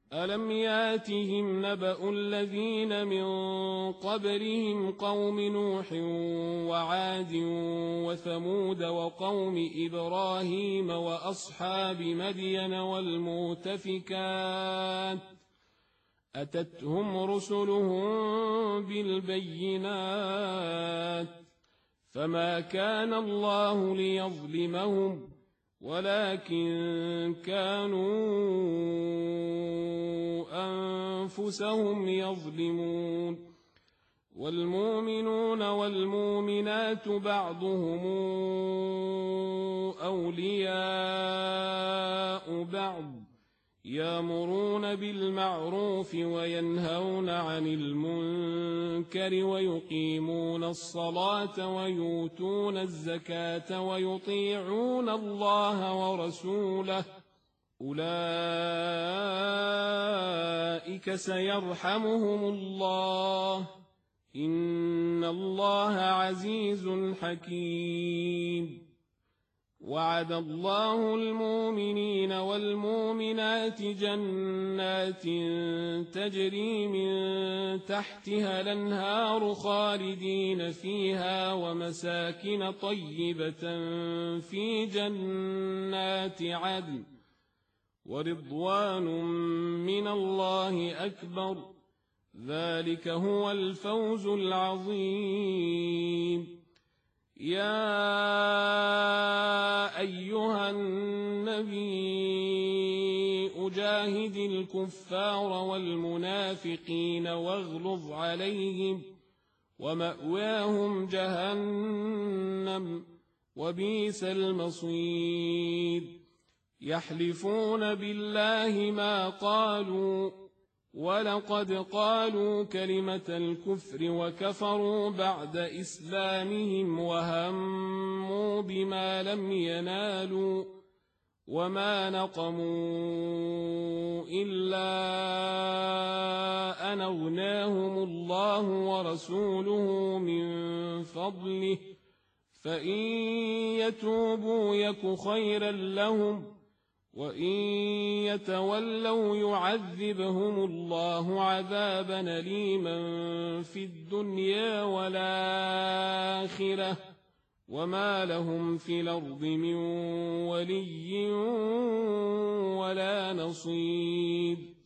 ألم ياتهم نبأ الذين من قبلهم قوم نوح وعاد وثمود وقوم إبراهيم وأصحاب مدين والمؤتفكات أتتهم رسلهم بالبينات فما كان الله ليظلمهم ولكن كانوا أنفسهم يظلمون والمؤمنون والمؤمنات بعضهم أولياء بعض يأمرون بالمعروف وينهون عن المنكر ويقيمون الصلاة ويؤتون الزكاة ويطيعون الله ورسوله أولئك سيرحمهم الله إن الله عزيز حكيم وعد الله المؤمنين والمؤمنات جنات تجري من تحتها الأنهار خالدين فيها ومساكن طيبة في جنات عدن ورضوان من الله أكبر ذلك هو الفوز العظيم يا أيها النبي أجاهد الكفار والمنافقين واغلظ عليهم ومأواهم جهنم وبئس المصير يحلفون بالله ما قالوا ولقد قالوا كلمة الكفر وكفروا بعد إسلامهم وهموا بما لم ينالوا وما نقموا إلا أن أغناهم الله ورسوله من فضله فإن يتوبوا يك خيرا لهم وإن يتولوا يعذبهم الله عذابا أليما في الدنيا والآخرة وما لهم في الأرض من ولي ولا نصير